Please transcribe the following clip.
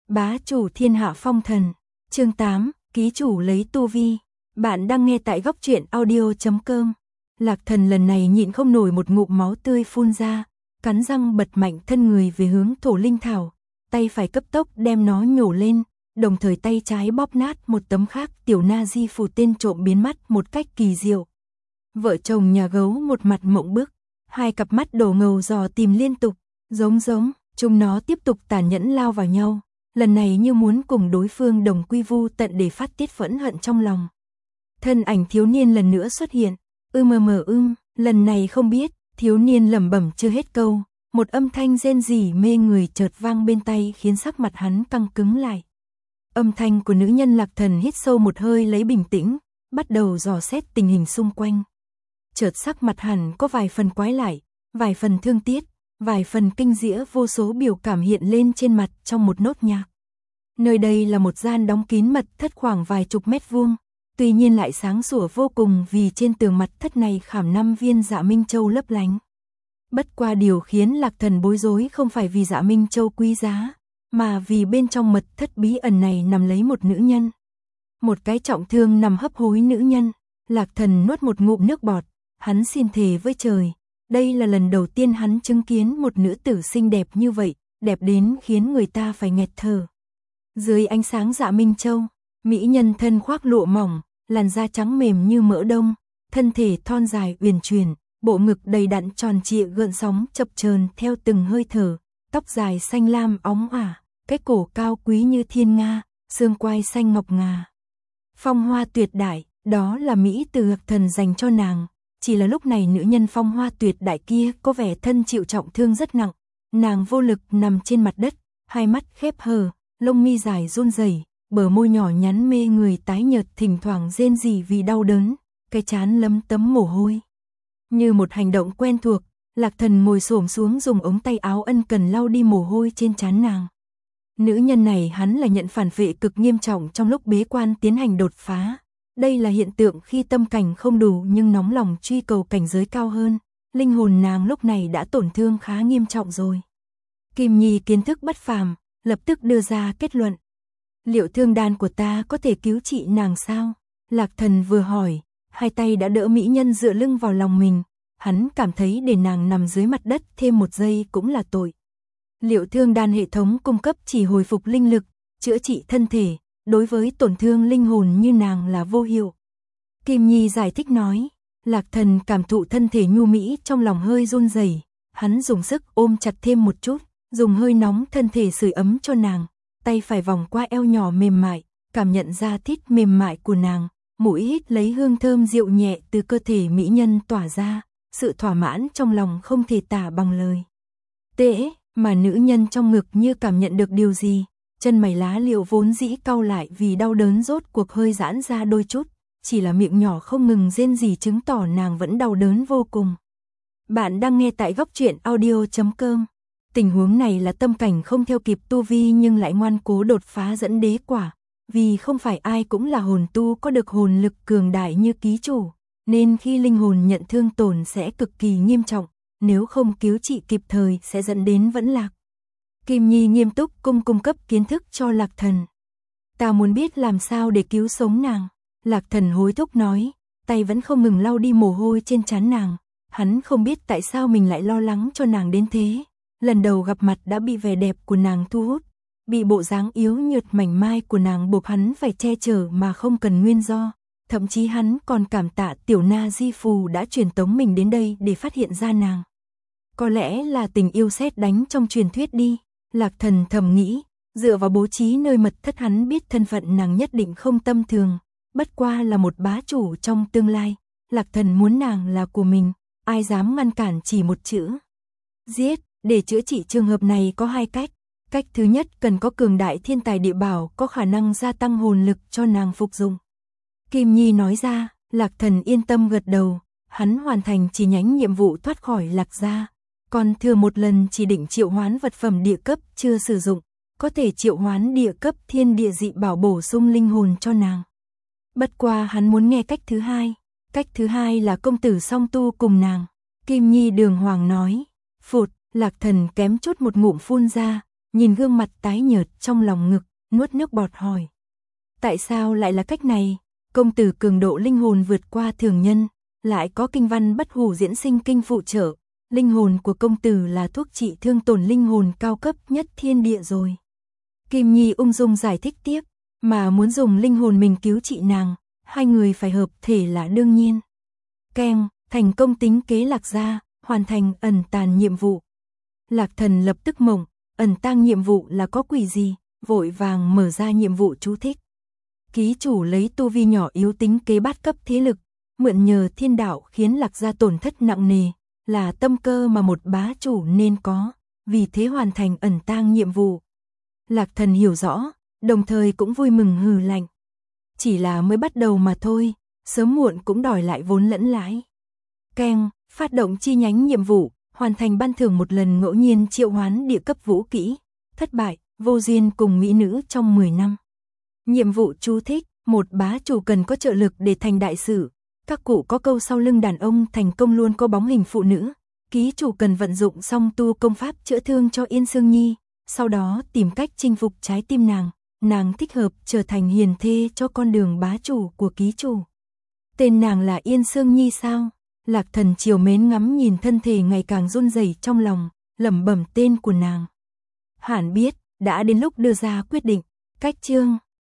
Bá chủ thiên hạ phong thần. Chương 8, ký chủ lấy tu vi. Bạn đang nghe tại góc truyện audio.com. Lạc Thần lần này nhịn không nổi một ngụm máu tươi phun ra, cắn răng bật mạnh thân người về hướng thổ linh thảo, tay phải cấp tốc đem nó nhổ lên, đồng thời tay trái bóp nát một tấm khác tiểu na di phù tên trộm biến mất một cách kỳ diệu. Vợ chồng nhà gấu một mặt mộng bức, hai cặp mắt đổ ngầu dò tìm liên tục, giống, chúng nó tiếp tục tàn nhẫn lao vào nhau, lần này như muốn cùng đối phương đồng quy vu tận để phát tiết phẫn hận trong lòng. Thân ảnh thiếu niên lần nữa xuất hiện, lần này không biết, thiếu niên lẩm bẩm chưa hết câu, một âm thanh rên rỉ mê người chợt vang bên tai khiến sắc mặt hắn căng cứng lại. Âm thanh của nữ nhân. Lạc Thần hít sâu một hơi lấy bình tĩnh, bắt đầu dò xét tình hình xung quanh. Chợt sắc mặt hẳn có vài phần quái lại, vài phần thương tiếc, vài phần kinh diễa, vô số biểu cảm hiện lên trên mặt trong một nốt nhạc. Nơi đây là một gian đóng kín mật thất khoảng vài chục mét vuông, tuy nhiên lại sáng sủa vô cùng vì trên tường mật thất này khảm 5 viên Dạ Minh Châu lấp lánh. Bất qua điều khiến Lạc Thần bối rối không phải vì Dạ Minh Châu quý giá, mà vì bên trong mật thất bí ẩn này nằm lấy một nữ nhân. Một cái trọng thương nằm hấp hối nữ nhân. Lạc Thần nuốt một ngụm nước bọt, hắn xin thề với trời, đây là lần đầu tiên hắn chứng kiến một nữ tử xinh đẹp như vậy, đẹp đến khiến người ta phải nghẹt thở. Dưới ánh sáng Dạ Minh Châu, mỹ nhân thân khoác lụa mỏng, làn da trắng mềm như mỡ đông, thân thể thon dài uyển chuyển, bộ ngực đầy đặn tròn trịa gợn sóng chập chờn theo từng hơi thở, tóc dài xanh lam óng ả, cái cổ cao quý như thiên nga, xương quai xanh ngọc ngà. Phong hoa tuyệt đại, đó là mỹ từ Lạc Thần dành cho nàng. Chỉ là lúc này nữ nhân phong hoa tuyệt đại kia có vẻ thân chịu trọng thương rất nặng, nàng vô lực nằm trên mặt đất, hai mắt khép hờ, lông mi dài run rẩy, bờ môi nhỏ nhắn mê người tái nhợt thỉnh thoảng rên rỉ vì đau đớn, cái trán lấm tấm mồ hôi. Như một hành động quen thuộc, Lạc Thần ngồi xổm xuống dùng ống tay áo ân cần lau đi mồ hôi trên trán nàng. Nữ nhân này hắn là nhận phản vệ cực nghiêm trọng trong lúc bế quan tiến hành đột phá. Đây là hiện tượng khi tâm cảnh không đủ nhưng nóng lòng truy cầu cảnh giới cao hơn, linh hồn nàng lúc này đã tổn thương khá nghiêm trọng rồi. Kim Nhi kiến thức bất phàm, lập tức đưa ra kết luận. Liệu thương đan của ta có thể cứu trị nàng sao? Lạc Thần vừa hỏi, hai tay đã đỡ mỹ nhân dựa lưng vào lòng mình, hắn cảm thấy để nàng nằm dưới mặt đất thêm một giây cũng là tội. Liệu thương đan hệ thống cung cấp chỉ hồi phục linh lực, chữa trị thân thể, đối với tổn thương linh hồn như nàng là vô hiệu. Kim Nhi giải thích nói. Lạc Thần cảm thụ thân thể nhu mỹ trong lòng hơi run rẩy, hắn dùng sức ôm chặt thêm một chút, dùng hơi nóng thân thể sưởi ấm cho nàng, tay phải vòng qua eo nhỏ mềm mại, cảm nhận ra thít mềm mại của nàng, mũi hít lấy hương thơm dịu nhẹ từ cơ thể mỹ nhân tỏa ra, sự thỏa mãn trong lòng không thể tả bằng lời. Tễ, mà nữ nhân trong ngực như cảm nhận được điều gì, chân mày lá liễu vốn dĩ cau lại vì đau đớn rốt cuộc hơi giãn ra đôi chút, chỉ là miệng nhỏ không ngừng rên rỉ chứng tỏ nàng vẫn đau đớn vô cùng. Bạn đang nghe tại góc truyện audio.com. Tình huống này là tâm cảnh không theo kịp tu vi nhưng lại ngoan cố đột phá dẫn đế quả, vì không phải ai cũng là hồn tu có được hồn lực cường đại như ký chủ, nên khi linh hồn nhận thương tổn sẽ cực kỳ nghiêm trọng, nếu không cứu trị kịp thời sẽ dẫn đến vẫn lạc. Kim Nhi nghiêm túc cung cấp kiến thức cho Lạc Thần. Ta muốn biết làm sao để cứu sống nàng. Lạc Thần hối thúc nói, tay vẫn không ngừng lau đi mồ hôi trên trán nàng. Hắn không biết tại sao mình lại lo lắng cho nàng đến thế. Lần đầu gặp mặt đã bị vẻ đẹp của nàng thu hút, bị bộ dáng yếu nhược mảnh mai của nàng buộc hắn phải che chở mà không cần nguyên do. Thậm chí hắn còn cảm tạ tiểu na di phù đã truyền tống mình đến đây để phát hiện ra nàng. Có lẽ là tình yêu sét đánh trong truyền thuyết đi. Lạc Thần thầm nghĩ, dựa vào bố trí nơi mật thất hắn biết thân phận nàng nhất định không tầm thường, bất qua là một bá chủ trong tương lai. Lạc Thần muốn nàng là của mình, ai dám ngăn cản chỉ một chữ. Giết, để chữa trị trường hợp này có hai cách. Cách thứ nhất cần có cường đại thiên tài địa bảo có khả năng gia tăng hồn lực cho nàng phục dụng. Kim Nhi nói ra, Lạc Thần yên tâm gật đầu, hắn hoàn thành chỉ nhánh nhiệm vụ thoát khỏi Lạc gia. Còn thừa một lần chỉ định triệu hoán vật phẩm địa cấp chưa sử dụng, có thể triệu hoán địa cấp thiên địa dị bảo bổ sung linh hồn cho nàng. Bất qua hắn muốn nghe cách thứ hai. Cách thứ hai là công tử song tu cùng nàng. Kim Nhi đường hoàng nói. Phụt, Lạc Thần kém chút một ngụm phun ra, nhìn gương mặt tái nhợt trong lòng ngực, nuốt nước bọt hỏi. Tại sao lại là cách này? Công tử cường độ linh hồn vượt qua thường nhân, lại có kinh văn bất hủ diễn sinh kinh phụ trợ. Linh hồn của công tử là thuốc trị thương tổn linh hồn cao cấp nhất thiên địa rồi. Kim Nhi ung dung giải thích tiếp, mà muốn dùng linh hồn mình cứu trị nàng, hai người phải hợp thể là đương nhiên. Keng, thành công tính kế Lạc gia, hoàn thành ẩn tàng nhiệm vụ. Lạc Thần lập tức mộng, ẩn tàng nhiệm vụ là có quỷ gì, vội vàng mở ra nhiệm vụ chú thích. Ký chủ lấy tu vi nhỏ yếu tính kế bát cấp thế lực, mượn nhờ thiên đạo khiến Lạc gia tổn thất nặng nề, là tâm cơ mà một bá chủ nên có, vì thế hoàn thành ẩn tàng nhiệm vụ. Lạc Thần hiểu rõ, đồng thời cũng vui mừng hừ lạnh. Chỉ là mới bắt đầu mà thôi, sớm muộn cũng đòi lại vốn lẫn lãi. Keng, phát động chi nhánh nhiệm vụ, hoàn thành ban thưởng một lần ngẫu nhiên triệu hoán địa cấp vũ kỹ, thất bại, vô duyên cùng mỹ nữ trong 10 năm. Nhiệm vụ chú thích, một bá chủ cần có trợ lực để thành đại sự. Các cụ có câu sau lưng đàn ông thành công luôn có bóng hình phụ nữ. Ký chủ cần vận dụng song tu công pháp chữa thương cho Yên Sương Nhi, sau đó tìm cách chinh phục trái tim nàng thích hợp trở thành hiền thê cho con đường bá chủ của ký chủ. Tên nàng là Yên Sương Nhi sao? Lạc Thần chiều mến ngắm nhìn thân thể ngày càng run rẩy trong lòng, lẩm bẩm tên của nàng. Hẳn biết, đã đến lúc đưa ra quyết định. Cách chương